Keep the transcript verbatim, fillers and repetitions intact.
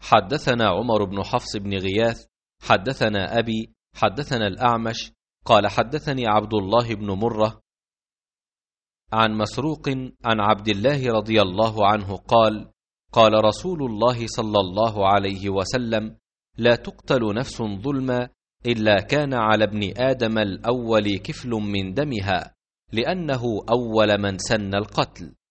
حدثنا عمر بن حفص بن غياث حدثنا أبي حدثنا الأعمش قال حدثني عبد الله بن مرة عن مسروق عن عبد الله رضي الله عنه قال قال رسول الله صلى الله عليه وسلم لا تقتل نفس ظلما إلا كان على ابن آدم الأول كفل من دمها لأنه أول من سن القتل.